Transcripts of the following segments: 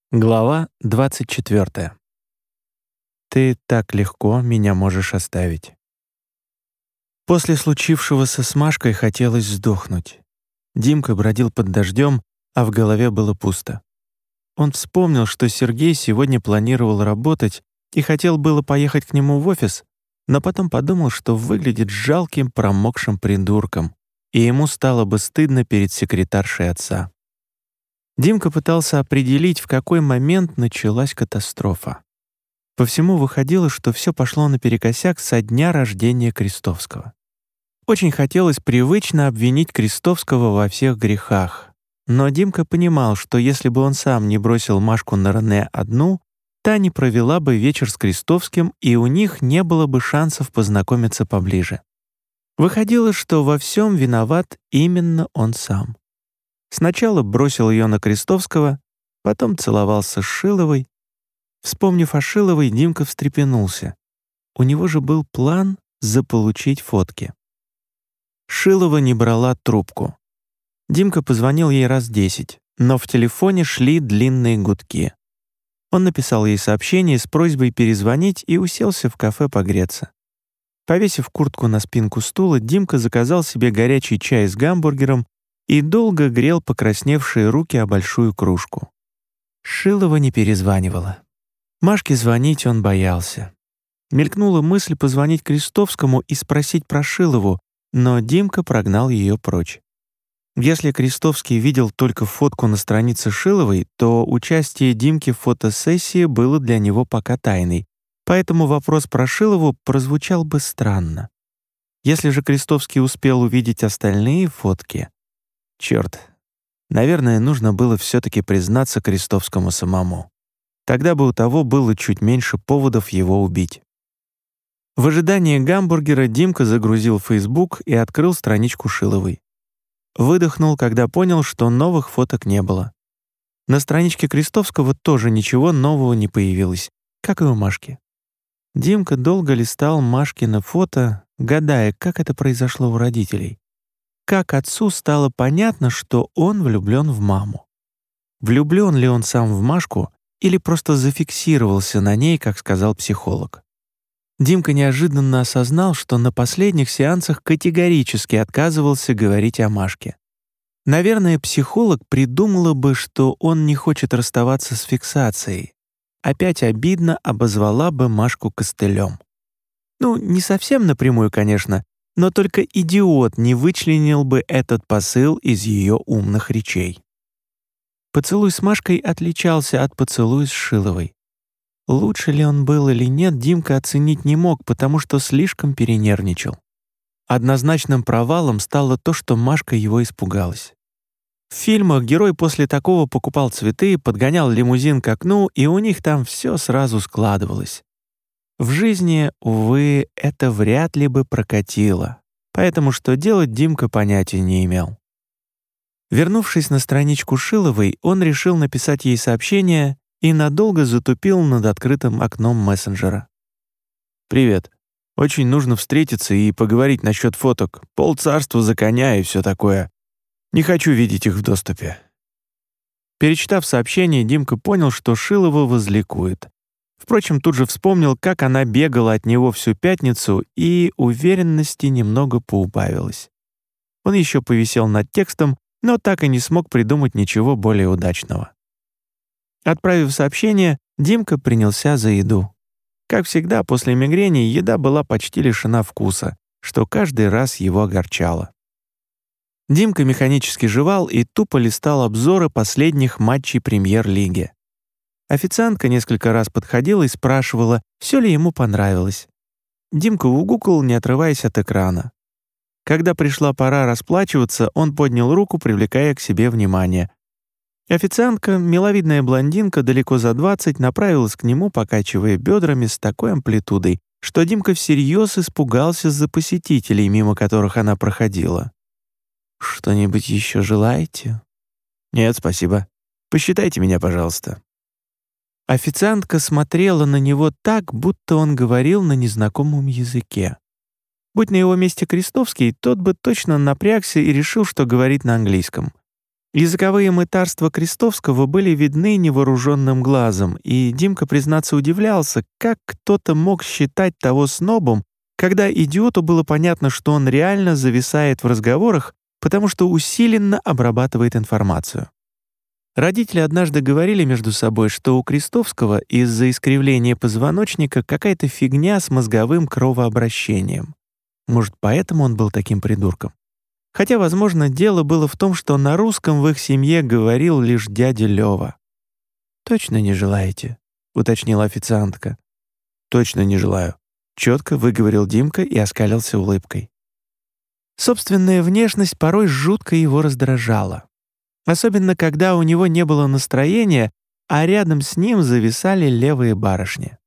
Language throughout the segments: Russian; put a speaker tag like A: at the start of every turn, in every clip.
A: Глава 24. Ты так легко меня можешь оставить. После случившегося с Машкой хотелось сдохнуть. Димка бродил под дождем, а в голове было пусто. Он вспомнил, что Сергей сегодня планировал работать и хотел было поехать к нему в офис, но потом подумал, что выглядит жалким промокшим придурком, и ему стало бы стыдно перед секретаршей отца. Димка пытался определить, в какой момент началась катастрофа. По всему выходило, что все пошло наперекосяк со дня рождения Крестовского. Очень хотелось привычно обвинить Крестовского во всех грехах, но Димка понимал, что если бы он сам не бросил Машку на Рене одну, та не провела бы вечер с Крестовским, и у них не было бы шансов познакомиться поближе. Выходило, что во всем виноват именно он сам. Сначала бросил ее на Крестовского, потом целовался с Шиловой. Вспомнив о Шиловой, Димка встрепенулся. У него же был план заполучить фотки. Шилова не брала трубку. Димка позвонил ей раз 10, но в телефоне шли длинные гудки. Он написал ей сообщение с просьбой перезвонить и уселся в кафе погреться. Повесив куртку на спинку стула, Димка заказал себе горячий чай с гамбургером и долго грел покрасневшие руки о большую кружку. Шилова не перезванивала. Машке звонить он боялся. Мелькнула мысль позвонить Крестовскому и спросить про Шилову, но Димка прогнал ее прочь. Если Крестовский видел только фотку на странице Шиловой, то участие Димки в фотосессии было для него пока тайной, поэтому вопрос про Шилову прозвучал бы странно. Если же Крестовский успел увидеть остальные фотки... Черт, наверное, нужно было все-таки признаться Крестовскому самому. Тогда бы у того было чуть меньше поводов его убить. В ожидании гамбургера Димка загрузил Facebook и открыл страничку Шиловой. Выдохнул, когда понял, что новых фоток не было. На страничке Крестовского тоже ничего нового не появилось, как и у Машки. Димка долго листал Машкино фото, гадая, как это произошло у родителей. Как отцу стало понятно, что он влюблен в маму. Влюблен ли он сам в Машку или просто зафиксировался на ней, как сказал психолог? Димка неожиданно осознал, что на последних сеансах категорически отказывался говорить о Машке. Наверное, психолог придумала бы, что он не хочет расставаться с фиксацией. Опять обидно обозвала бы Машку костылем. Ну, не совсем напрямую, конечно, но только идиот не вычленил бы этот посыл из ее умных речей. Поцелуй с Машкой отличался от поцелуя с Шиловой. Лучше ли он был или нет, Димка оценить не мог, потому что слишком перенервничал. Однозначным провалом стало то, что Машка его испугалась. В фильмах герой после такого покупал цветы, подгонял лимузин к окну, и у них там все сразу складывалось. В жизни, увы, это вряд ли бы прокатило, поэтому что делать Димка понятия не имел. Вернувшись на страничку Шиловой, он решил написать ей сообщение и надолго затупил над открытым окном мессенджера. «Привет. Очень нужно встретиться и поговорить насчет фоток. Полцарства за коня и все такое. Не хочу видеть их в доступе». Перечитав сообщение, Димка понял, что Шилова возликует. Впрочем, тут же вспомнил, как она бегала от него всю пятницу, и уверенности немного поубавилось. Он еще повисел над текстом, но так и не смог придумать ничего более удачного. Отправив сообщение, Димка принялся за еду. Как всегда, после мигрени еда была почти лишена вкуса, что каждый раз его огорчало. Димка механически жевал и тупо листал обзоры последних матчей премьер-лиги. Официантка несколько раз подходила и спрашивала, все ли ему понравилось. Димка угукал, не отрываясь от экрана. Когда пришла пора расплачиваться, он поднял руку, привлекая к себе внимание. Официантка, миловидная блондинка, далеко за 20, направилась к нему, покачивая бедрами с такой амплитудой, что Димка всерьез испугался за посетителей, мимо которых она проходила. «Что-нибудь еще желаете?» «Нет, спасибо. Посчитайте меня, пожалуйста». Официантка смотрела на него так, будто он говорил на незнакомом языке. Будь на его месте Крестовский, тот бы точно напрягся и решил, что говорит на английском. Языковые мытарства Крестовского были видны невооруженным глазом, и Димка, признаться, удивлялся, как кто-то мог считать того снобом, когда идиоту было понятно, что он реально зависает в разговорах, потому что усиленно обрабатывает информацию. Родители однажды говорили между собой, что у Крестовского из-за искривления позвоночника какая-то фигня с мозговым кровообращением. Может, поэтому он был таким придурком? Хотя, возможно, дело было в том, что на русском в их семье говорил лишь дядя Лёва. «Точно не желаете?» — уточнила официантка. «Точно не желаю», — четко выговорил Димка и оскалился улыбкой. Собственная внешность порой жутко его раздражала. Особенно, когда у него не было настроения, а рядом с ним зависали левые барышни.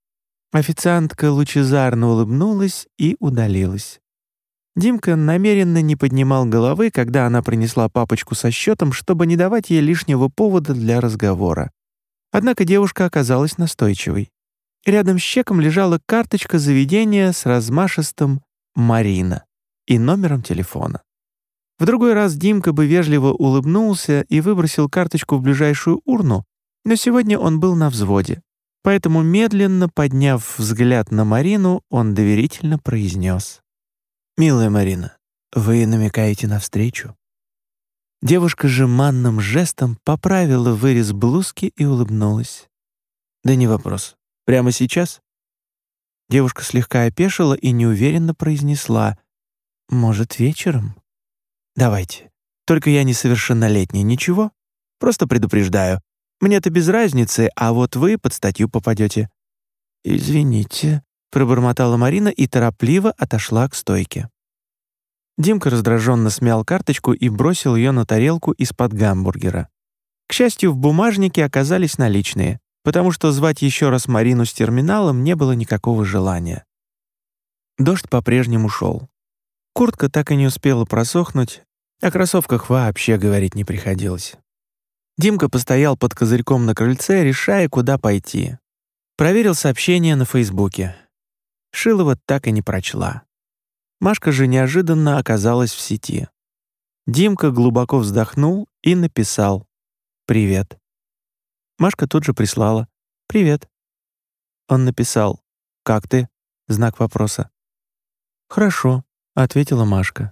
A: Официантка лучезарно улыбнулась и удалилась. Димка намеренно не поднимал головы, когда она принесла папочку со счетом, чтобы не давать ей лишнего повода для разговора. Однако девушка оказалась настойчивой. Рядом с чеком лежала карточка заведения с размашистым «Марина» и номером телефона. В другой раз Димка бы вежливо улыбнулся и выбросил карточку в ближайшую урну, но сегодня он был на взводе. Поэтому, медленно подняв взгляд на Марину, он доверительно произнес: «Милая Марина, вы намекаете на встречу?» Девушка же манным жестом поправила вырез блузки и улыбнулась. «Да не вопрос. Прямо сейчас?» Девушка слегка опешила и неуверенно произнесла: «Может, вечером?» «Давайте. Только я несовершеннолетний, ничего? Просто предупреждаю. Мне-то без разницы, а вот вы под статью попадете». «Извините», — пробормотала Марина и торопливо отошла к стойке. Димка раздраженно смял карточку и бросил ее на тарелку из-под гамбургера. К счастью, в бумажнике оказались наличные, потому что звать еще раз Марину с терминалом не было никакого желания. Дождь по-прежнему шел. Куртка так и не успела просохнуть, о кроссовках вообще говорить не приходилось. Димка постоял под козырьком на крыльце, решая, куда пойти. Проверил сообщение на Фейсбуке. Шилова так и не прочла. Машка же неожиданно оказалась в сети. Димка глубоко вздохнул и написал: «Привет». Машка тут же прислала: «Привет». Он написал: «Как ты?» Знак вопроса. «Хорошо», — ответила Машка.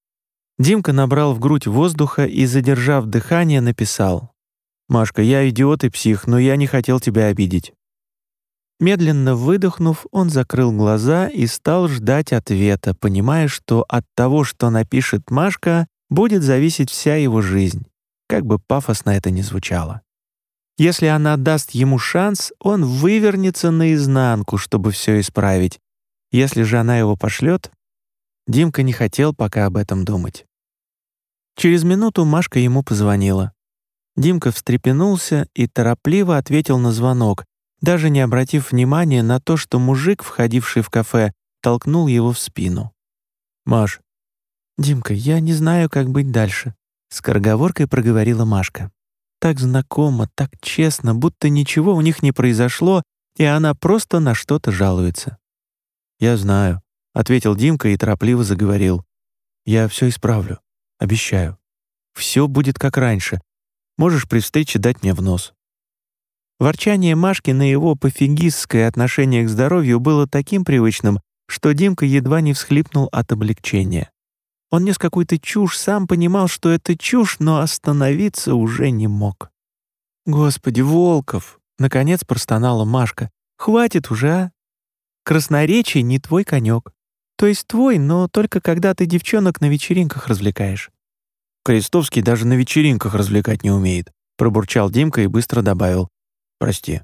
A: Димка набрал в грудь воздуха и, задержав дыхание, написал: «Машка, я идиот и псих, но я не хотел тебя обидеть». Медленно выдохнув, он закрыл глаза и стал ждать ответа, понимая, что от того, что напишет Машка, будет зависеть вся его жизнь, как бы пафосно это ни звучало. Если она даст ему шанс, он вывернется наизнанку, чтобы все исправить. Если же она его пошлет, Димка не хотел пока об этом думать. Через минуту Машка ему позвонила. Димка встрепенулся и торопливо ответил на звонок, даже не обратив внимания на то, что мужик, входивший в кафе, толкнул его в спину. «Маш». «Димка, я не знаю, как быть дальше», — скороговоркой проговорила Машка. Так знакомо, так честно, будто ничего у них не произошло, и она просто на что-то жалуется. «Я знаю», — ответил Димка и торопливо заговорил. «Я все исправлю. Обещаю. Все будет как раньше. Можешь при встрече дать мне в нос». Ворчание Машки на его пофигистское отношение к здоровью было таким привычным, что Димка едва не всхлипнул от облегчения. Он нес какую-то чушь, сам понимал, что это чушь, но остановиться уже не мог. «Господи, Волков!» — наконец простонала Машка. «Хватит уже, а? Красноречие не твой конек. То есть твой, но только когда ты девчонок на вечеринках развлекаешь». «Крестовский даже на вечеринках развлекать не умеет», — пробурчал Димка и быстро добавил: «Прости».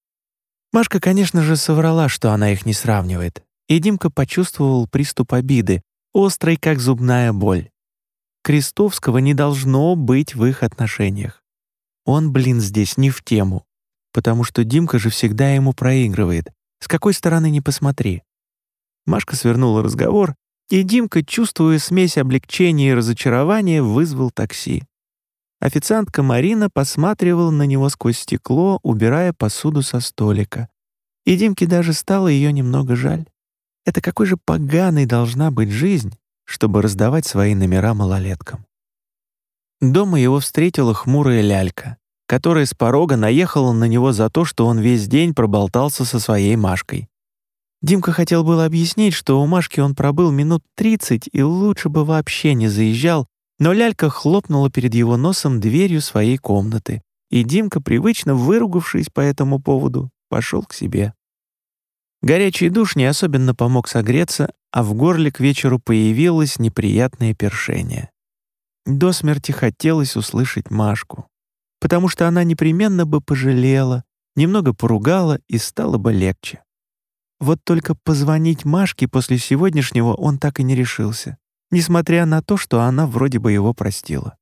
A: Машка, конечно же, соврала, что она их не сравнивает, и Димка почувствовал приступ обиды, острый, как зубная боль. Крестовского не должно быть в их отношениях. Он, здесь не в тему, потому что Димка же всегда ему проигрывает, с какой стороны ни посмотри. Машка свернула разговор, и Димка, чувствуя смесь облегчения и разочарования, вызвал такси. Официантка Марина посматривала на него сквозь стекло, убирая посуду со столика. И Димке даже стало ее немного жаль. Это какой же поганой должна быть жизнь, чтобы раздавать свои номера малолеткам. Дома его встретила хмурая лялька, которая с порога наехала на него за то, что он весь день проболтался со своей Машкой. Димка хотел было объяснить, что у Машки он пробыл минут 30 и лучше бы вообще не заезжал, но лялька хлопнула перед его носом дверью своей комнаты, и Димка, привычно выругавшись по этому поводу, пошел к себе. Горячий душ не особенно помог согреться, а в горле к вечеру появилось неприятное першение. До смерти хотелось услышать Машку, потому что она непременно бы пожалела, немного поругала и стало бы легче. Вот только позвонить Машке после сегодняшнего он так и не решился, несмотря на то, что она вроде бы его простила.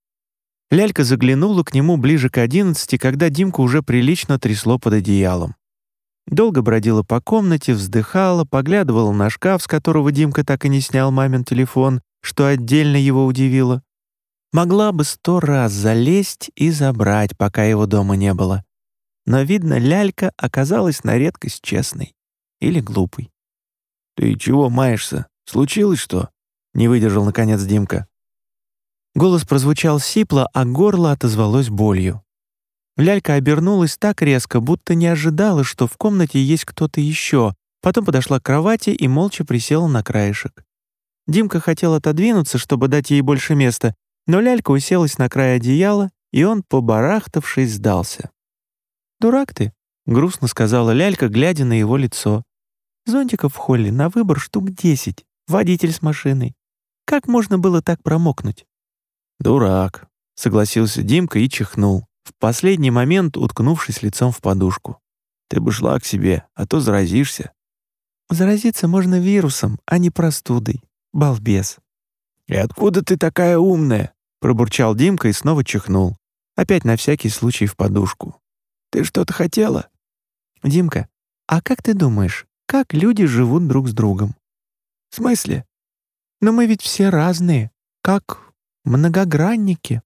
A: Лялька заглянула к нему ближе к 11, когда Димку уже прилично трясло под одеялом. Долго бродила по комнате, вздыхала, поглядывала на шкаф, с которого Димка так и не снял мамин телефон, что отдельно его удивило. Могла бы 100 раз залезть и забрать, пока его дома не было. Но, видно, лялька оказалась на редкость честной. Или глупой. «Ты чего маешься? Случилось что?» — не выдержал, наконец, Димка. Голос прозвучал сипло, а горло отозвалось болью. Лялька обернулась так резко, будто не ожидала, что в комнате есть кто-то еще, потом подошла к кровати и молча присела на краешек. Димка хотел отодвинуться, чтобы дать ей больше места, но лялька уселась на край одеяла, и он, побарахтавшись, сдался. «Дурак ты», — грустно сказала лялька, глядя на его лицо. «Зонтиков в холле на выбор штук 10, водитель с машиной. Как можно было так промокнуть?» «Дурак», — согласился Димка и чихнул, в последний момент уткнувшись лицом в подушку. «Ты бы шла к себе, а то заразишься». «Заразиться можно вирусом, а не простудой. Балбес». «И откуда ты такая умная?» — пробурчал Димка и снова чихнул. Опять на всякий случай в подушку. «Ты что-то хотела?» «Димка, а как ты думаешь, как люди живут друг с другом?» «В смысле?» «Но мы ведь все разные, как многогранники».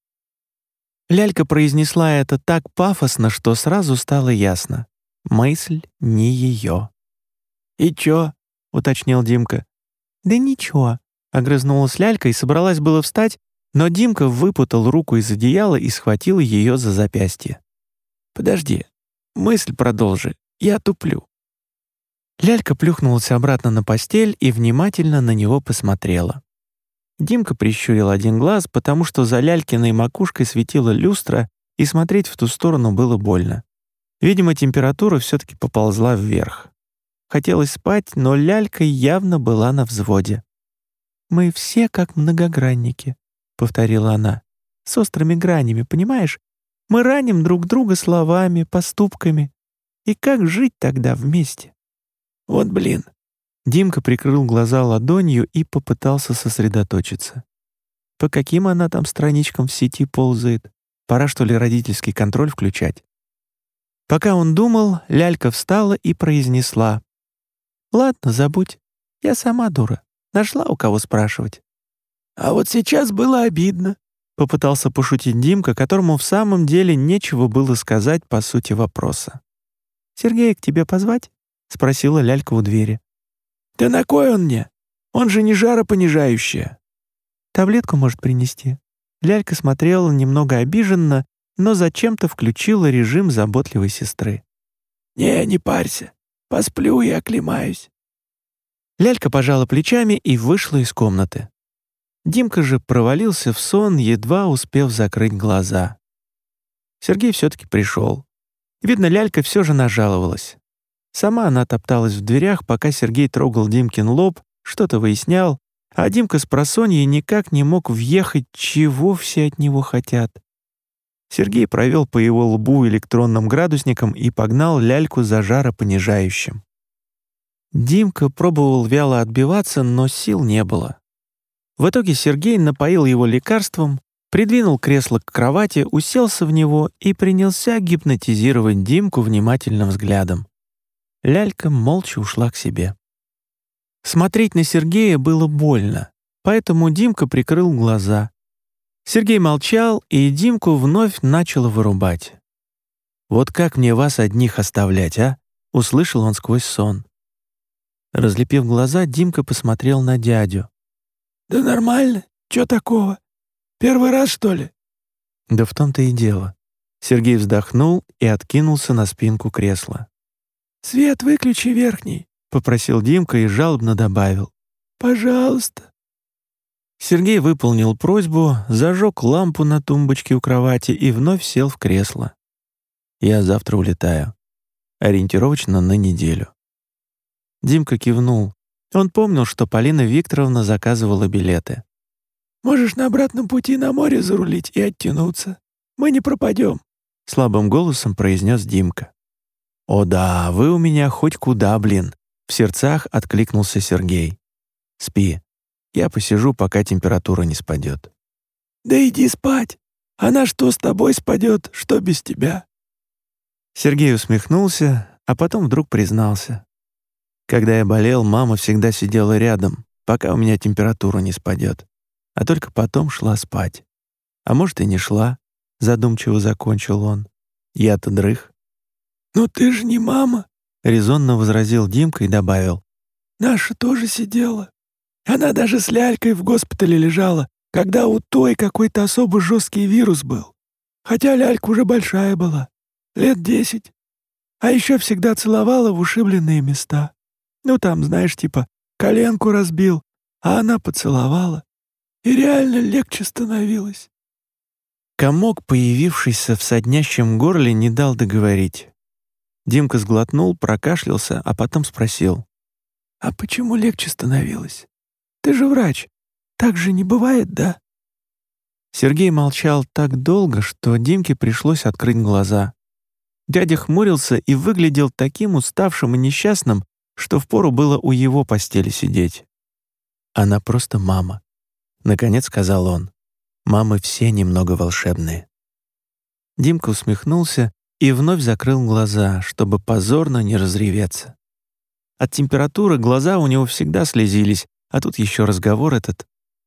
A: Лялька произнесла это так пафосно, что сразу стало ясно. Мысль не ее. «И чё?» — уточнил Димка. «Да ничего», — огрызнулась лялька и собралась было встать, но Димка выпутал руку из одеяла и схватил ее за запястье. «Подожди, мысль продолжи, я туплю». Лялька плюхнулась обратно на постель и внимательно на него посмотрела. Димка прищурил один глаз, потому что за лялькиной макушкой светила люстра, и смотреть в ту сторону было больно. Видимо, температура все-таки поползла вверх. Хотелось спать, но лялька явно была на взводе. «Мы все как многогранники», — повторила она, — «с острыми гранями, понимаешь? Мы раним друг друга словами, поступками. И как жить тогда вместе?» «Вот блин». Димка прикрыл глаза ладонью и попытался сосредоточиться. По каким она там страничкам в сети ползает? Пора, что ли, родительский контроль включать? Пока он думал, лялька встала и произнесла: «Ладно, забудь. Я сама дура. Нашла у кого спрашивать». «А вот сейчас было обидно», — попытался пошутить Димка, которому в самом деле нечего было сказать по сути вопроса. «Сергея к тебе позвать?» — спросила лялька у двери. «Да на кой он мне? Он же не жаропонижающее». «Таблетку может принести». Лялька смотрела немного обиженно, но зачем-то включила режим заботливой сестры. Не парься. Посплю и оклемаюсь». Лялька пожала плечами и вышла из комнаты. Димка же провалился в сон, едва успев закрыть глаза. Сергей все-таки пришел. Видно, лялька все же нажаловалась. Сама она топталась в дверях, пока Сергей трогал Димкин лоб, что-то выяснял, а Димка с просонья никак не мог въехать, чего все от него хотят. Сергей провел по его лбу электронным градусником и погнал ляльку за жаропонижающим. Димка пробовал вяло отбиваться, но сил не было. В итоге Сергей напоил его лекарством, придвинул кресло к кровати, уселся в него и принялся гипнотизировать Димку внимательным взглядом. Лялька молча ушла к себе. Смотреть на Сергея было больно, поэтому Димка прикрыл глаза. Сергей молчал, и Димку вновь начало вырубать. «Вот как мне вас одних оставлять, а?» — услышал он сквозь сон. Разлепив глаза, Димка посмотрел на дядю. «Да нормально, чё такого? Первый раз, что ли?» Да в том-то и дело. Сергей вздохнул и откинулся на спинку кресла.
B: «Свет выключи верхний», — попросил Димка и жалобно добавил. «Пожалуйста».
A: Сергей выполнил просьбу, зажег лампу на тумбочке у кровати и вновь сел в кресло. «Я завтра улетаю. Ориентировочно на неделю». Димка кивнул. Он помнил, что Полина Викторовна заказывала билеты.
B: «Можешь на обратном пути на море зарулить и оттянуться. Мы не пропадем», —
A: слабым голосом произнес Димка. «О да, вы у меня хоть куда, блин!» — в сердцах откликнулся Сергей. «Спи. Я посижу, пока температура не спадет».
B: «Да иди спать. Она что с тобой спадет, что без тебя?»
A: Сергей усмехнулся, а потом вдруг признался. «Когда я болел, мама всегда сидела рядом, пока у меня температура не спадет, а только потом шла спать. А может, и не шла», — задумчиво закончил он. «Я-то дрых».
B: «Но ты же не мама»,
A: — резонно возразил Димка и добавил.
B: «Наша тоже сидела. Она даже с лялькой в госпитале лежала, когда у той какой-то особо жесткий вирус был. Хотя лялька уже большая была, лет 10. А еще всегда целовала в ушибленные места. Ну там, знаешь, типа коленку разбил, а она поцеловала. И реально легче становилось».
A: Комок, появившийся в соднящем горле, не дал договорить. Димка сглотнул, прокашлялся, а потом спросил.
B: «А почему легче становилось? Ты же врач. Так же не бывает, да?»
A: Сергей молчал так долго, что Димке пришлось открыть глаза. Дядя хмурился и выглядел таким уставшим и несчастным, что впору было у его постели сидеть. «Она просто мама», — наконец сказал он. «Мамы все немного волшебные». Димка усмехнулся и вновь закрыл глаза, чтобы позорно не разреветься. От температуры глаза у него всегда слезились, а тут еще разговор этот.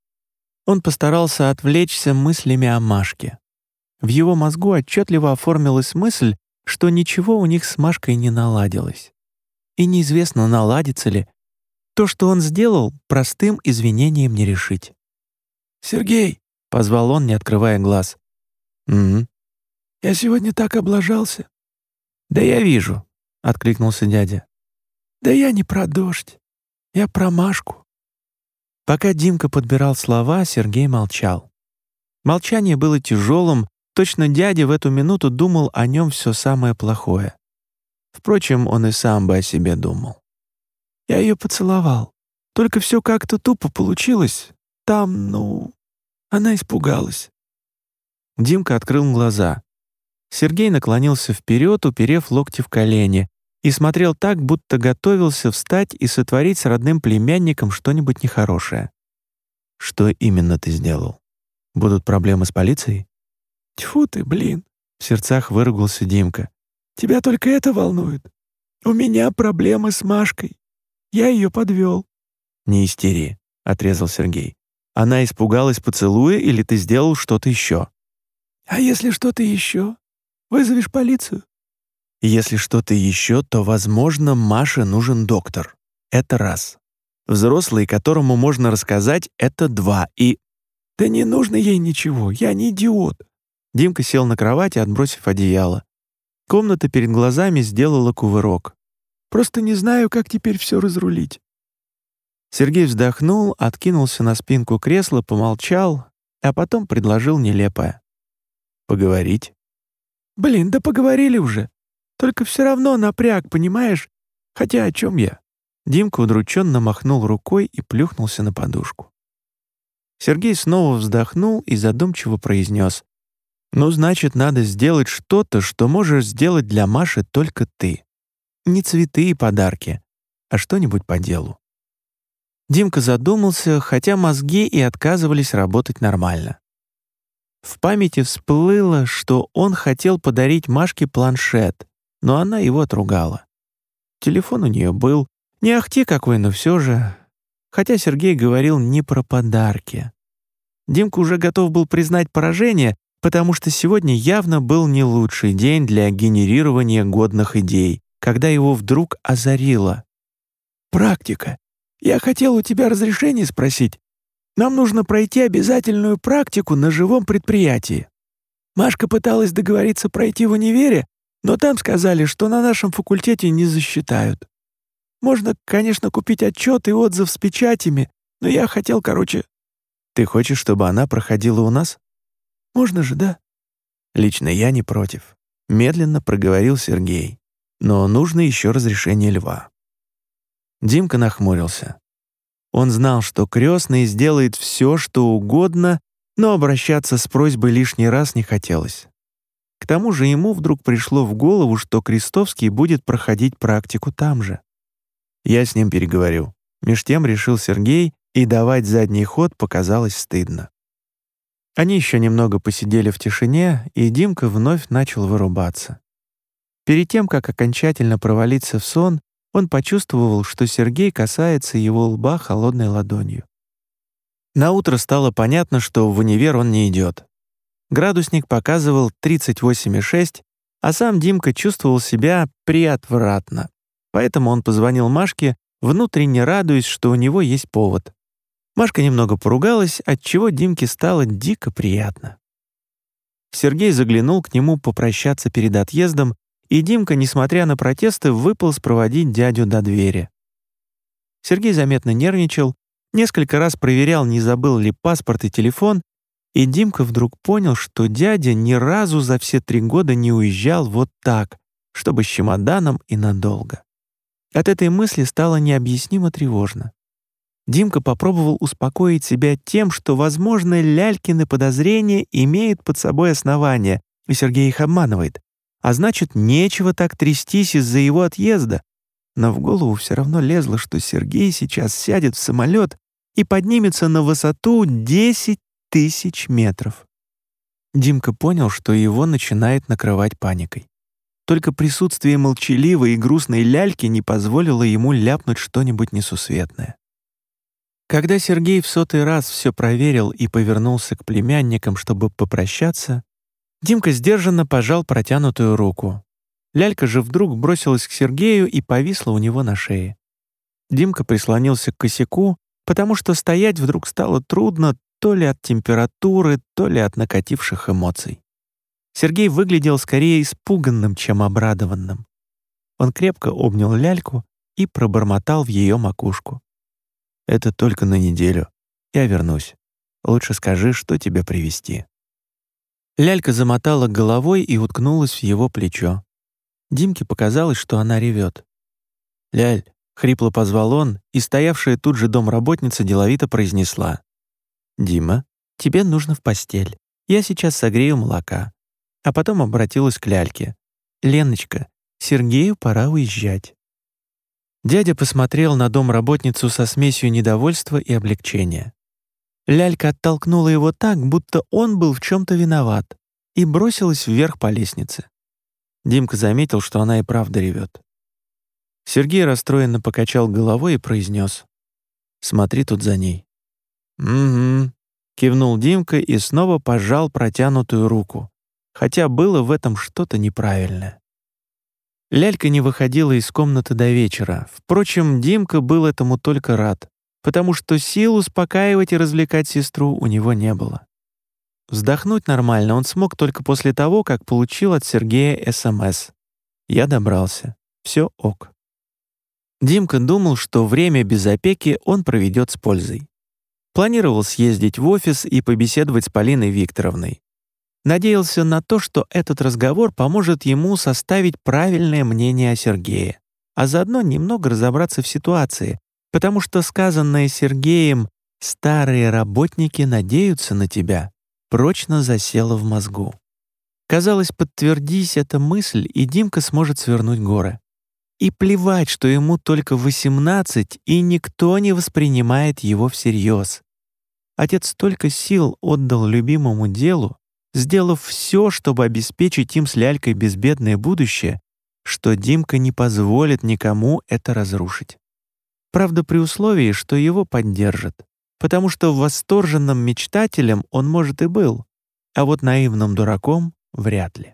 A: Он постарался отвлечься мыслями о Машке. В его мозгу отчетливо оформилась мысль, что ничего у них с Машкой не наладилось. И неизвестно, наладится ли. То, что он сделал, простым извинением не решить.
B: «Сергей»,
A: — позвал он, не открывая глаз. «Угу».
B: «Я сегодня так облажался».
A: «Да я вижу», — откликнулся дядя.
B: «Да я не про дождь. Я про Машку».
A: Пока Димка подбирал слова, Сергей молчал. Молчание было тяжелым, точно дядя в эту минуту думал о нем все самое плохое. Впрочем, он и сам бы о себе думал.
B: «Я ее поцеловал. Только все как-то тупо получилось. Там, она испугалась».
A: Димка открыл глаза. Сергей наклонился вперед, уперев локти в колени, и смотрел так, будто готовился встать и сотворить с родным племянником что-нибудь нехорошее. «Что именно ты сделал? Будут проблемы с полицией?»
B: «Тьфу ты, блин!»
A: — в сердцах выругался Димка.
B: «Тебя только это волнует? У меня проблемы с Машкой. Я ее подвел».
A: «Не истери», — отрезал Сергей. «Она испугалась поцелуя или ты сделал что-то еще?»
B: «А если что-то еще? Вызовешь полицию?»
A: «Если что-то еще, то, возможно, Маше нужен доктор. Это раз. Взрослый, которому можно рассказать, это два. И...»
B: «Да не нужно ей ничего, я не идиот».
A: Димка сел на кровати, отбросив одеяло. Комната перед глазами сделала кувырок.
B: «Просто не знаю, как теперь все разрулить».
A: Сергей вздохнул, откинулся на спинку кресла, помолчал, а потом предложил нелепое. «Поговорить?»
B: «Блин, да поговорили уже. Только все равно напряг, понимаешь? Хотя о чем я?»
A: Димка удрученно махнул рукой и плюхнулся на подушку. Сергей снова вздохнул и задумчиво произнес. «Ну, значит, надо сделать что-то, что можешь сделать для Маши только ты. Не цветы и подарки, а что-нибудь по делу». Димка задумался, хотя мозги и отказывались работать нормально. В памяти всплыло, что он хотел подарить Машке планшет, но она его отругала. Телефон у нее был, не ахти какой, но все же. Хотя Сергей говорил не про подарки. Димка уже готов был признать поражение, потому что сегодня явно был не лучший день для генерирования годных идей, когда его вдруг озарило.
B: «Практика. Я хотел у тебя разрешение спросить. Нам нужно пройти обязательную практику на живом предприятии». Машка пыталась договориться пройти в универе, но там сказали, что на нашем факультете не засчитают. Можно, конечно, купить отчет и отзыв с печатями, но я хотел,
A: Ты хочешь, чтобы она проходила у нас?
B: Можно же, да?
A: Лично я не против. Медленно проговорил Сергей. Но нужно еще разрешение Льва. Димка нахмурился. Он знал, что крестный сделает все, что угодно, но обращаться с просьбой лишний раз не хотелось. К тому же ему вдруг пришло в голову, что Крестовский будет проходить практику там же. Я с ним переговорю. Меж тем решил Сергей, и давать задний ход показалось стыдно. Они еще немного посидели в тишине, и Димка вновь начал вырубаться. Перед тем, как окончательно провалиться в сон, он почувствовал, что Сергей касается его лба холодной ладонью. Наутро стало понятно, что в универ он не идет. Градусник показывал 38,6, а сам Димка чувствовал себя приотвратно. Поэтому он позвонил Машке, внутренне радуясь, что у него есть повод. Машка немного поругалась, отчего Димке стало дико приятно. Сергей заглянул к нему попрощаться перед отъездом, и Димка, несмотря на протесты, выполз проводить дядю до двери. Сергей заметно нервничал, несколько раз проверял, не забыл ли паспорт и телефон, и Димка вдруг понял, что дядя ни разу за все 3 года не уезжал вот так, чтобы с чемоданом и надолго. От этой мысли стало необъяснимо тревожно. Димка попробовал успокоить себя тем, что, возможно, Лялькины подозрения имеют под собой основания, и Сергей их обманывает. А значит, нечего так трястись из-за его отъезда. Но в голову все равно лезло, что Сергей сейчас сядет в самолет и поднимется на высоту 10 000 метров. Димка понял, что его начинает накрывать паникой. Только присутствие молчаливой и грустной Ляльки не позволило ему ляпнуть что-нибудь несусветное. Когда Сергей в 100-й раз все проверил и повернулся к племянникам, чтобы попрощаться, Димка сдержанно пожал протянутую руку. Лялька же вдруг бросилась к Сергею и повисла у него на шее. Димка прислонился к косяку, потому что стоять вдруг стало трудно то ли от температуры, то ли от накативших эмоций. Сергей выглядел скорее испуганным, чем обрадованным. Он крепко обнял Ляльку и пробормотал в ее макушку. «Это только на неделю. Я вернусь. Лучше скажи, что тебе привезти». Лялька замотала головой и уткнулась в его плечо. Димке показалось, что она ревет. «Ляль», — хрипло позвал он, и стоявшая тут же домработница деловито произнесла. «Дима, тебе нужно в постель. Я сейчас согрею молока». А потом обратилась к Ляльке. «Леночка, Сергею пора уезжать». Дядя посмотрел на домработницу со смесью недовольства и облегчения. Лялька оттолкнула его так, будто он был в чем-то виноват, и бросилась вверх по лестнице. Димка заметил, что она и правда ревет. Сергей расстроенно покачал головой и произнес: «Смотри тут за ней». «Угу», — кивнул Димка и снова пожал протянутую руку, хотя было в этом что-то неправильное. Лялька не выходила из комнаты до вечера. Впрочем, Димка был этому только рад, потому что сил успокаивать и развлекать сестру у него не было. Вздохнуть нормально он смог только после того, как получил от Сергея СМС. «Я добрался. Все ок». Димка думал, что время без опеки он проведет с пользой. Планировал съездить в офис и побеседовать с Полиной Викторовной. Надеялся на то, что этот разговор поможет ему составить правильное мнение о Сергее, а заодно немного разобраться в ситуации, потому что сказанное Сергеем «старые работники надеются на тебя» прочно засело в мозгу. Казалось, подтвердись эта мысль, и Димка сможет свернуть горы. И плевать, что ему только 18, и никто не воспринимает его всерьез. Отец столько сил отдал любимому делу, сделав все, чтобы обеспечить им с Лялькой безбедное будущее, что Димка не позволит никому это разрушить. Правда, при условии, что его поддержат, потому что восторженным мечтателем он, может, и был, а вот наивным дураком — вряд ли.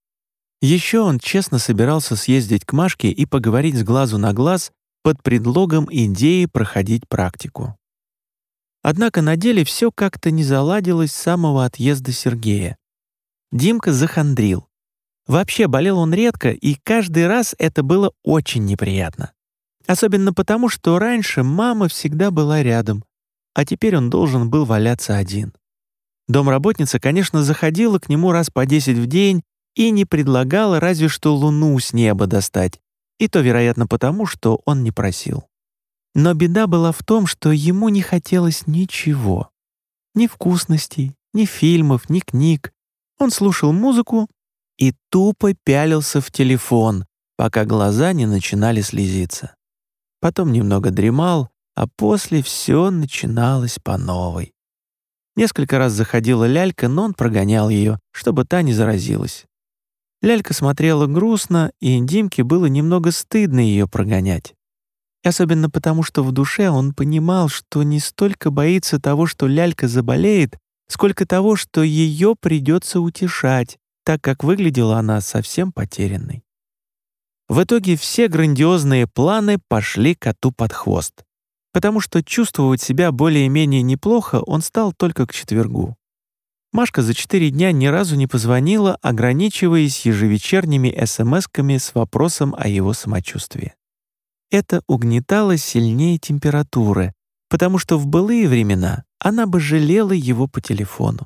A: Еще он честно собирался съездить к Машке и поговорить с глазу на глаз под предлогом идеи проходить практику. Однако на деле все как-то не заладилось с самого отъезда Сергея. Димка захандрил. Вообще болел он редко, и каждый раз это было очень неприятно. Особенно потому, что раньше мама всегда была рядом, а теперь он должен был валяться один. Домработница, конечно, заходила к нему раз по 10 в день и не предлагала разве что луну с неба достать, и то, вероятно, потому, что он не просил. Но беда была в том, что ему не хотелось ничего. Ни вкусностей, ни фильмов, ни книг. Он слушал музыку и тупо пялился в телефон, пока глаза не начинали слезиться. Потом немного дремал, а после все начиналось по новой. Несколько раз заходила Лялька, но он прогонял ее, чтобы та не заразилась. Лялька смотрела грустно, и Димке было немного стыдно ее прогонять. Особенно потому, что в душе он понимал, что не столько боится того, что Лялька заболеет, сколько того, что ее придется утешать, так как выглядела она совсем потерянной. В итоге все грандиозные планы пошли коту под хвост, потому что чувствовать себя более-менее неплохо он стал только к четвергу. Машка за 4 дня ни разу не позвонила, ограничиваясь ежевечерними смс-ками с вопросом о его самочувствии. Это угнетало сильнее температуры, потому что в былые времена она бы жалела его по телефону.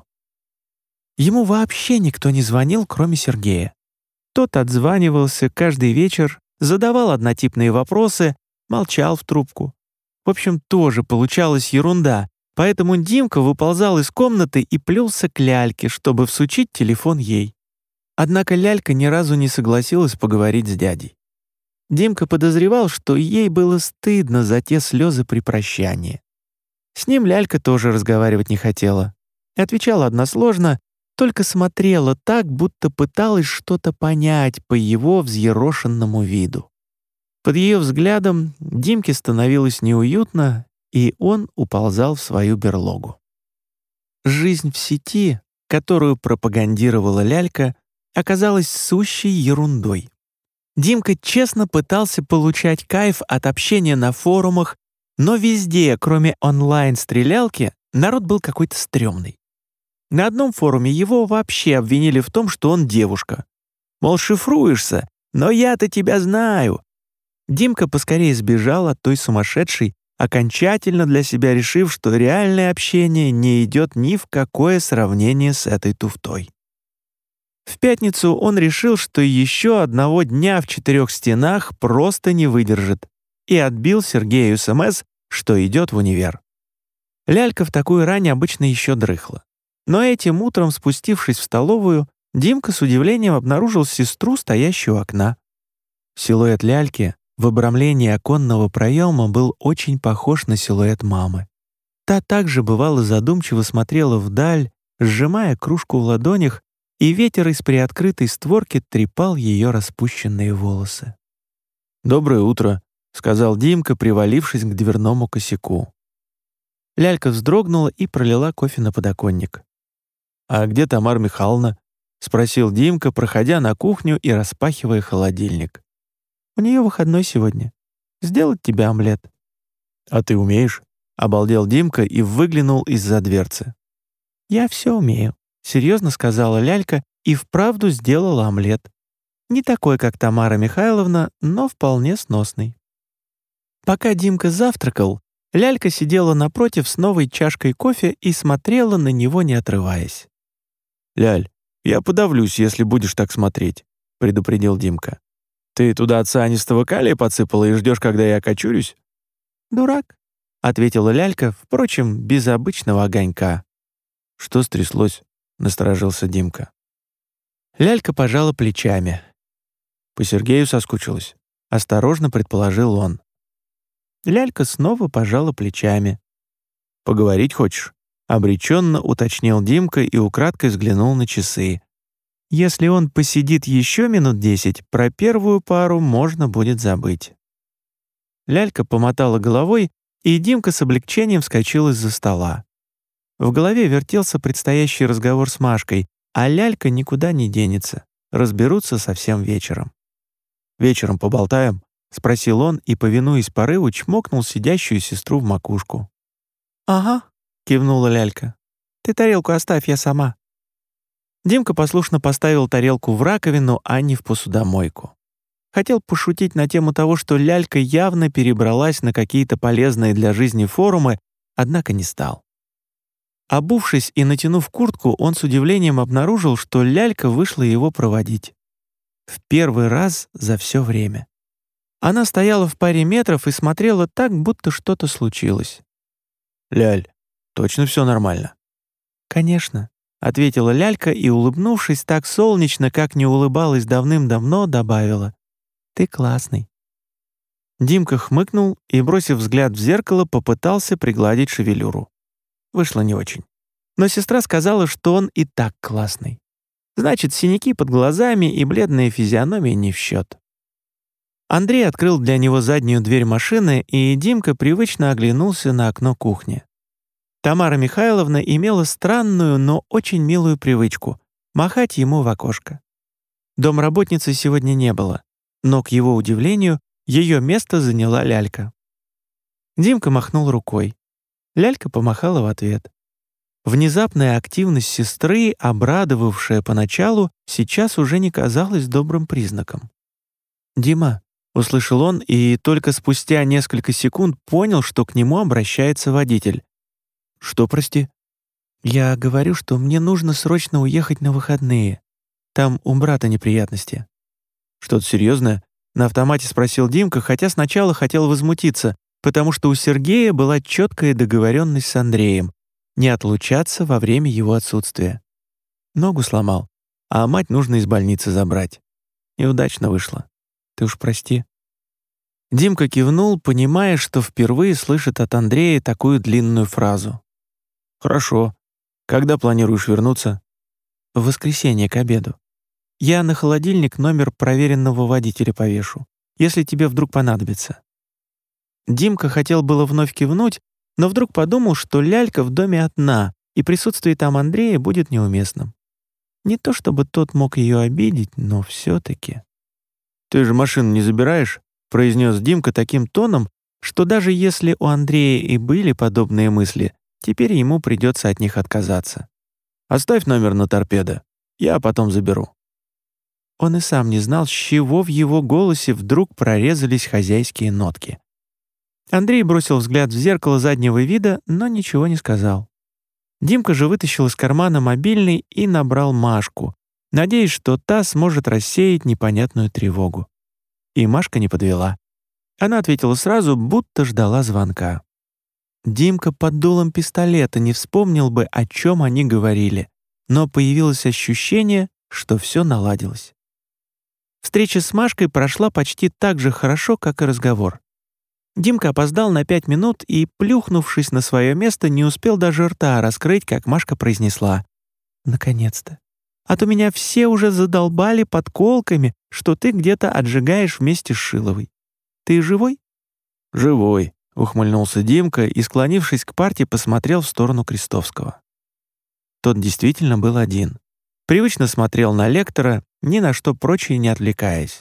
A: Ему вообще никто не звонил, кроме Сергея. Тот отзванивался каждый вечер, задавал однотипные вопросы, молчал в трубку. В общем, тоже получалась ерунда, поэтому Димка выползал из комнаты и плелся к Ляльке, чтобы всучить телефон ей. Однако Лялька ни разу не согласилась поговорить с дядей. Димка подозревал, что ей было стыдно за те слезы при прощании. С ним Лялька тоже разговаривать не хотела. Отвечала односложно, только смотрела так, будто пыталась что-то понять по его взъерошенному виду. Под ее взглядом Димке становилось неуютно, и он уползал в свою берлогу. Жизнь в сети, которую пропагандировала Лялька, оказалась сущей ерундой. Димка честно пытался получать кайф от общения на форумах, но везде, кроме онлайн-стрелялки, народ был какой-то стрёмный. На одном форуме его вообще обвинили в том, что он девушка. Мол, шифруешься, но я-то тебя знаю. Димка поскорее сбежал от той сумасшедшей, окончательно для себя решив, что реальное общение не идет ни в какое сравнение с этой туфтой. В пятницу он решил, что еще одного дня в 4 стенах просто не выдержит, и отбил Сергею СМС, что идет в универ. Лялька в такую рань обычно еще дрыхла. Но этим утром, спустившись в столовую, Димка с удивлением обнаружил сестру, стоящую у окна. Силуэт Ляльки в обрамлении оконного проема был очень похож на силуэт мамы. Та также бывало задумчиво смотрела вдаль, сжимая кружку в ладонях, и ветер из приоткрытой створки трепал ее распущенные волосы. «Доброе утро», — сказал Димка, привалившись к дверному косяку. Лялька вздрогнула и пролила кофе на подоконник. «А где Тамара Михайловна?» — спросил Димка, проходя на кухню и распахивая холодильник. «У нее выходной сегодня. Сделать тебе омлет». «А ты умеешь?» — обалдел Димка и выглянул из-за дверцы. «Я все умею», — серьезно сказала Лялька и вправду сделала омлет. Не такой, как Тамара Михайловна, но вполне сносный. Пока Димка завтракал, Лялька сидела напротив с новой чашкой кофе и смотрела на него, не отрываясь. «Ляль, я подавлюсь, если будешь так смотреть», — предупредил Димка. «Ты туда цианистого калия подсыпала и ждешь, когда я окочурюсь?» «Дурак», — ответила Лялька, впрочем, без обычного огонька. «Что стряслось?» — насторожился Димка. Лялька пожала плечами. «По Сергею соскучилась», — осторожно предположил он. Лялька снова пожала плечами. «Поговорить хочешь?» — обреченно уточнил Димка и украдкой взглянул на часы. Если он посидит еще минут 10, про первую пару можно будет забыть. Лялька помотала головой, и Димка с облегчением вскочил из-за стола. В голове вертелся предстоящий разговор с Машкой, а Лялька никуда не денется. Разберутся совсем вечером. «Вечером поболтаем?» — спросил он и, повинуясь порыву, чмокнул сидящую сестру в макушку. «Ага», — кивнула Лялька. «Ты тарелку оставь, я сама». Димка послушно поставил тарелку в раковину, а не в посудомойку. Хотел пошутить на тему того, что лялька явно перебралась на какие-то полезные для жизни форумы, однако не стал. Обувшись и натянув куртку, он с удивлением обнаружил, что лялька вышла его проводить. В первый раз за все время. Она стояла в паре метров и смотрела так, будто что-то случилось. «Ляль, точно все нормально?» «Конечно», — ответила лялька и, улыбнувшись так солнечно, как не улыбалась давным-давно, добавила: «Ты классный». Димка хмыкнул и, бросив взгляд в зеркало, попытался пригладить шевелюру. Вышло не очень. Но сестра сказала, что он и так классный. Значит, синяки под глазами и бледная физиономия не в счет. Андрей открыл для него заднюю дверь машины, и Димка привычно оглянулся на окно кухни. Тамара Михайловна имела странную, но очень милую привычку — махать ему в окошко. Домработницы сегодня не было, но, к его удивлению, ее место заняла лялька. Димка махнул рукой. Лялька помахала в ответ. Внезапная активность сестры, обрадовавшая поначалу, сейчас уже не казалась добрым признаком. «Дима», — услышал он, и только спустя несколько секунд понял, что к нему обращается водитель. «Что, прости?» «Я говорю, что мне нужно срочно уехать на выходные. Там у брата неприятности». «Что-то серьезное?» — на автомате спросил Димка, хотя сначала хотел возмутиться, потому что у Сергея была четкая договоренность с Андреем не отлучаться во время его отсутствия. Ногу сломал, а мать нужно из больницы забрать. Неудачно вышло. Ты уж прости. Димка кивнул, понимая, что впервые слышит от Андрея такую длинную фразу. «Хорошо. Когда планируешь вернуться?» «В воскресенье к обеду. Я на холодильник номер проверенного водителя повешу, если тебе вдруг понадобится». Димка хотел было вновь кивнуть, но вдруг подумал, что лялька в доме одна, и присутствие там Андрея будет неуместным. Не то чтобы тот мог ее обидеть, но все-таки. «Ты же машину не забираешь?» — произнес Димка таким тоном, что даже если у Андрея и были подобные мысли, теперь ему придется от них отказаться. «Оставь номер на торпедо, я потом заберу». Он и сам не знал, с чего в его голосе вдруг прорезались хозяйские нотки. Андрей бросил взгляд в зеркало заднего вида, но ничего не сказал. Димка же вытащил из кармана мобильный и набрал Машку, надеясь, что та сможет рассеять непонятную тревогу. И Машка не подвела. Она ответила сразу, будто ждала звонка. Димка под дулом пистолета не вспомнил бы, о чем они говорили, но появилось ощущение, что все наладилось. Встреча с Машкой прошла почти так же хорошо, как и разговор. Димка опоздал на 5 минут и, плюхнувшись на свое место, не успел даже рта раскрыть, как Машка произнесла: «Наконец-то! А то меня все уже задолбали подколками, что ты где-то отжигаешь вместе с Шиловой. Ты живой?» «Живой», — ухмыльнулся Димка и, склонившись к парте, посмотрел в сторону Крестовского. Тот действительно был один. Привычно смотрел на лектора, ни на что прочее не отвлекаясь.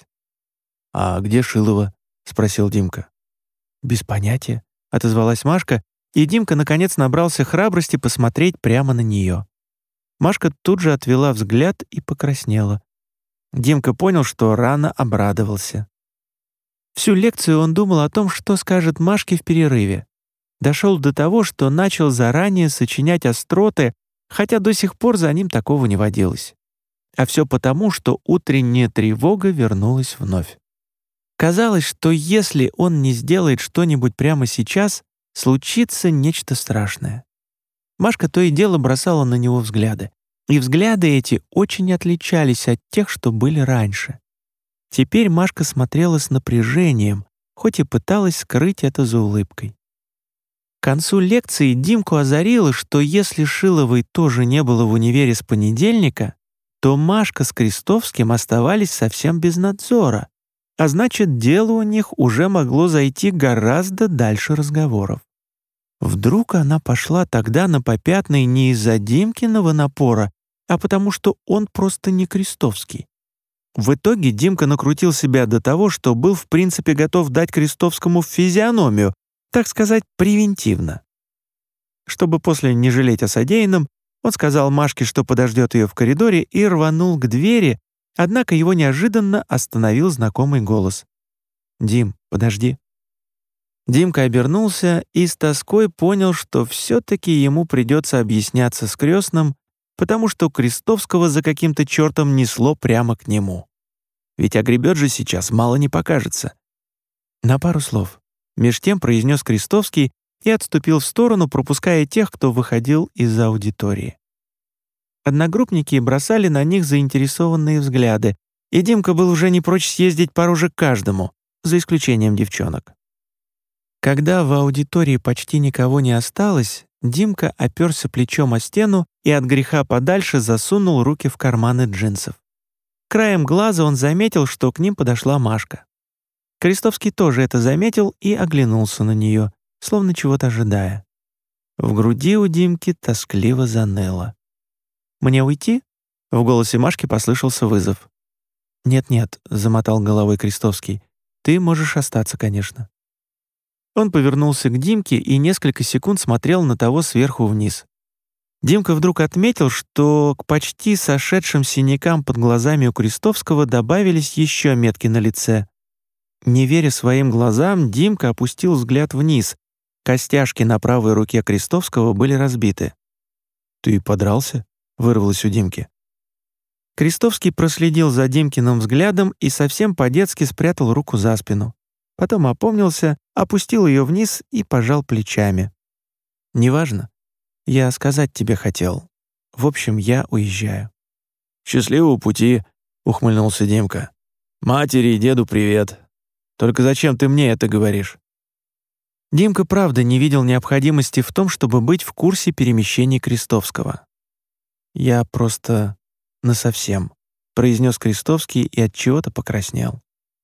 A: «А где Шилова?» — спросил Димка. «Без понятия», — отозвалась Машка, и Димка наконец набрался храбрости посмотреть прямо на нее. Машка тут же отвела взгляд и покраснела. Димка понял, что рано обрадовался. Всю лекцию он думал о том, что скажет Машке в перерыве. Дошел до того, что начал заранее сочинять остроты, хотя до сих пор за ним такого не водилось. А все потому, что утренняя тревога вернулась вновь. Казалось, что если он не сделает что-нибудь прямо сейчас, случится нечто страшное. Машка то и дело бросала на него взгляды. И взгляды эти очень отличались от тех, что были раньше. Теперь Машка смотрела с напряжением, хоть и пыталась скрыть это за улыбкой. К концу лекции Димку озарило, что если Шиловой тоже не было в универе с понедельника, то Машка с Крестовским оставались совсем без надзора. А значит, дело у них уже могло зайти гораздо дальше разговоров. Вдруг она пошла тогда на попятный не из-за Димкиного напора, а потому что он просто не Крестовский. В итоге Димка накрутил себя до того, что был в принципе готов дать Крестовскому физиономию, так сказать, превентивно. Чтобы после не жалеть о содеянном, Он сказал Машке, что подождет ее в коридоре, и рванул к двери, однако его неожиданно остановил знакомый голос. «Дим, подожди». Димка обернулся и с тоской понял, что все-таки ему придется объясняться с крестным, потому что Крестовского за каким-то чертом несло прямо к нему. Ведь огребет же сейчас, мало не покажется. На пару слов. Меж тем произнес Крестовский и отступил в сторону, пропуская тех, кто выходил из аудитории. Одногруппники бросали на них заинтересованные взгляды, и Димка был уже не прочь съездить по роже каждому, за исключением девчонок. Когда в аудитории почти никого не осталось, Димка оперся плечом о стену и от греха подальше засунул руки в карманы джинсов. Краем глаза он заметил, что к ним подошла Машка. Крестовский тоже это заметил и оглянулся на нее, словно чего-то ожидая. В груди у Димки тоскливо заныло. «Мне уйти?» — в голосе Машки послышался вызов. «Нет-нет», — замотал головой Крестовский, — «ты можешь остаться, конечно». Он повернулся к Димке и несколько секунд смотрел на того сверху вниз. Димка вдруг отметил, что к почти сошедшим синякам под глазами у Крестовского добавились еще метки на лице. Не веря своим глазам, Димка опустил взгляд вниз. Костяшки на правой руке Крестовского были разбиты. «Ты подрался?» — вырвалось у Димки. Крестовский проследил за Димкиным взглядом и совсем по-детски спрятал руку за спину. Потом опомнился, опустил ее вниз и пожал плечами. «Неважно. Я сказать тебе хотел. В общем, я уезжаю».
B: «Счастливого пути», — ухмыльнулся Димка. «Матери и деду привет. Только зачем ты мне это говоришь?»
A: Димка правда не видел необходимости в том, чтобы быть в курсе перемещений Крестовского. «Я просто насовсем», — произнес Крестовский и от чего-то покраснел.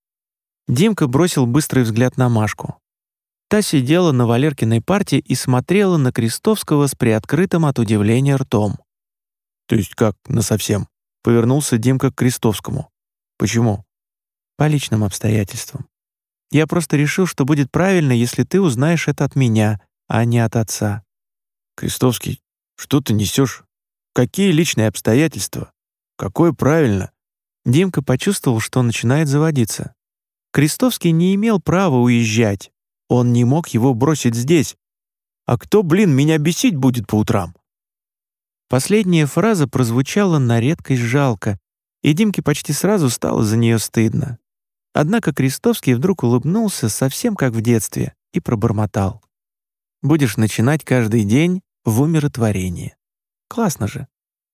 A: Димка бросил быстрый взгляд на Машку. Та сидела на Валеркиной парте и смотрела на Крестовского с приоткрытым от удивления ртом.
B: «То есть как насовсем?» — повернулся Димка к Крестовскому. «Почему?»
A: «По личным обстоятельствам. Я просто решил, что будет правильно, если ты узнаешь это от меня, а не от отца».
B: «Крестовский, что ты несешь? Какие личные обстоятельства? Какое правильно?»
A: Димка почувствовал, что начинает заводиться. Крестовский не имел права уезжать. Он не мог его бросить здесь.
B: «А кто, меня бесить будет по утрам?»
A: Последняя фраза прозвучала на редкость жалко, и Димке почти сразу стало за нее стыдно. Однако Крестовский вдруг улыбнулся совсем как в детстве и пробормотал. «Будешь начинать каждый день в умиротворении. Классно же».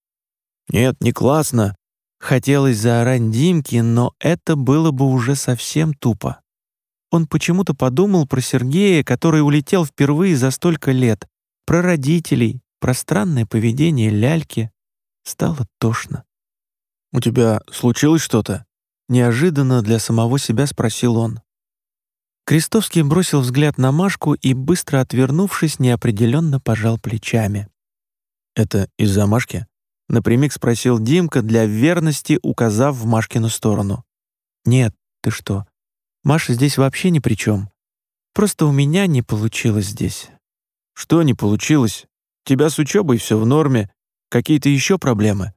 B: «Нет, не классно».
A: Хотелось заорать Димке, но это было бы уже совсем тупо. Он почему-то подумал про Сергея, который улетел впервые за столько лет, про родителей, про странное поведение Ляльки. Стало тошно.
B: «У тебя случилось что-то?»
A: Неожиданно для самого себя спросил он. Крестовский бросил взгляд на Машку и, быстро отвернувшись, неопределенно пожал плечами.
B: «Это из-за Машки?»
A: — напрямик спросил Димка, для верности указав в Машкину сторону. «Нет, ты что? Маша здесь вообще ни при чем. Просто у меня не получилось здесь».
B: «Что не получилось? У тебя с учебой все в норме. Какие-то еще проблемы?»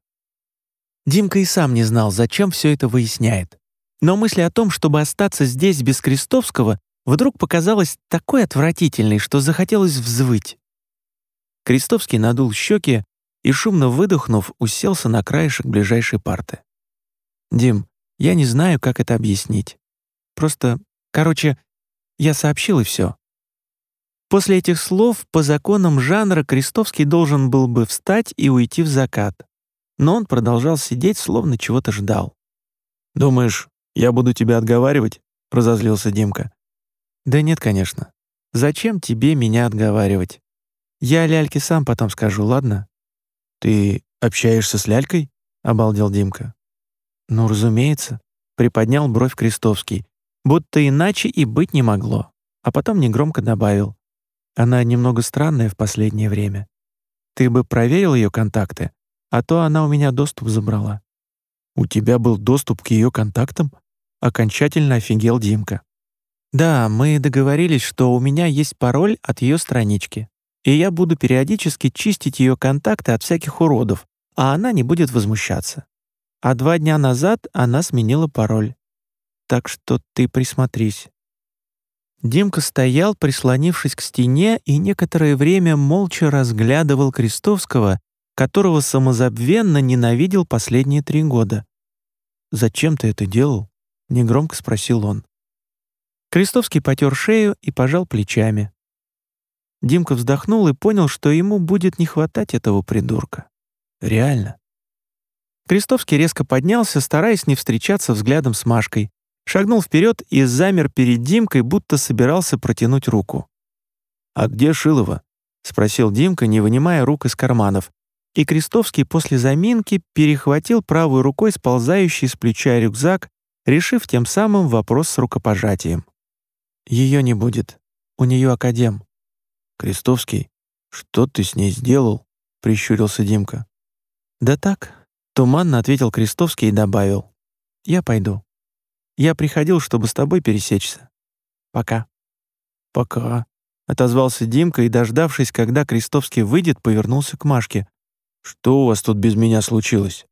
A: Димка и сам не знал, зачем все это выясняет. Но мысль о том, чтобы остаться здесь без Крестовского, вдруг показалась такой отвратительной, что захотелось взвыть. Крестовский надул щеки и, шумно выдохнув, уселся на краешек ближайшей парты. «Дим, я не знаю, как это объяснить. Просто, я сообщил и все». После этих слов, по законам жанра, Крестовский должен был бы встать и уйти в закат. Но он продолжал сидеть, словно чего-то ждал.
B: «Думаешь, я буду тебя отговаривать?» — разозлился Димка.
A: «Да нет, конечно. Зачем тебе меня отговаривать? Я Ляльке сам потом скажу, ладно?»
B: «Ты общаешься с Лялькой?» — обалдел Димка.
A: «Ну, разумеется», — приподнял бровь Крестовский, будто иначе и быть не могло, а потом негромко добавил. «Она немного странная в последнее время. Ты бы проверил ее контакты, а то она у меня доступ забрала».
B: «У тебя был доступ к ее контактам?» —
A: окончательно офигел Димка. «Да, мы договорились, что у меня есть пароль от ее странички. и я буду периодически чистить ее контакты от всяких уродов, а она не будет возмущаться. А 2 дня назад она сменила пароль. Так что ты присмотрись». Димка стоял, прислонившись к стене, и некоторое время молча разглядывал Крестовского, которого самозабвенно ненавидел последние 3 года. «Зачем ты это делал?» — негромко спросил он. Крестовский потер шею и пожал плечами. Димка вздохнул и понял, что ему будет не хватать этого придурка. Реально. Крестовский резко поднялся, стараясь не встречаться взглядом с Машкой, шагнул вперед и замер перед Димкой, будто собирался протянуть руку. «А где Шилова?» — спросил Димка, не вынимая рук из карманов, и Крестовский после заминки перехватил правой рукой сползающий с плеча рюкзак, решив тем самым вопрос с рукопожатием. «Ее не будет. У нее академ». «Крестовский, что ты с ней сделал?» — прищурился Димка. «Да так», — туманно ответил Крестовский и добавил. «Я пойду. Я приходил, чтобы с тобой пересечься. Пока». «Пока», — отозвался Димка и, дождавшись, когда Крестовский выйдет, повернулся к Машке. «Что у вас тут без меня случилось?»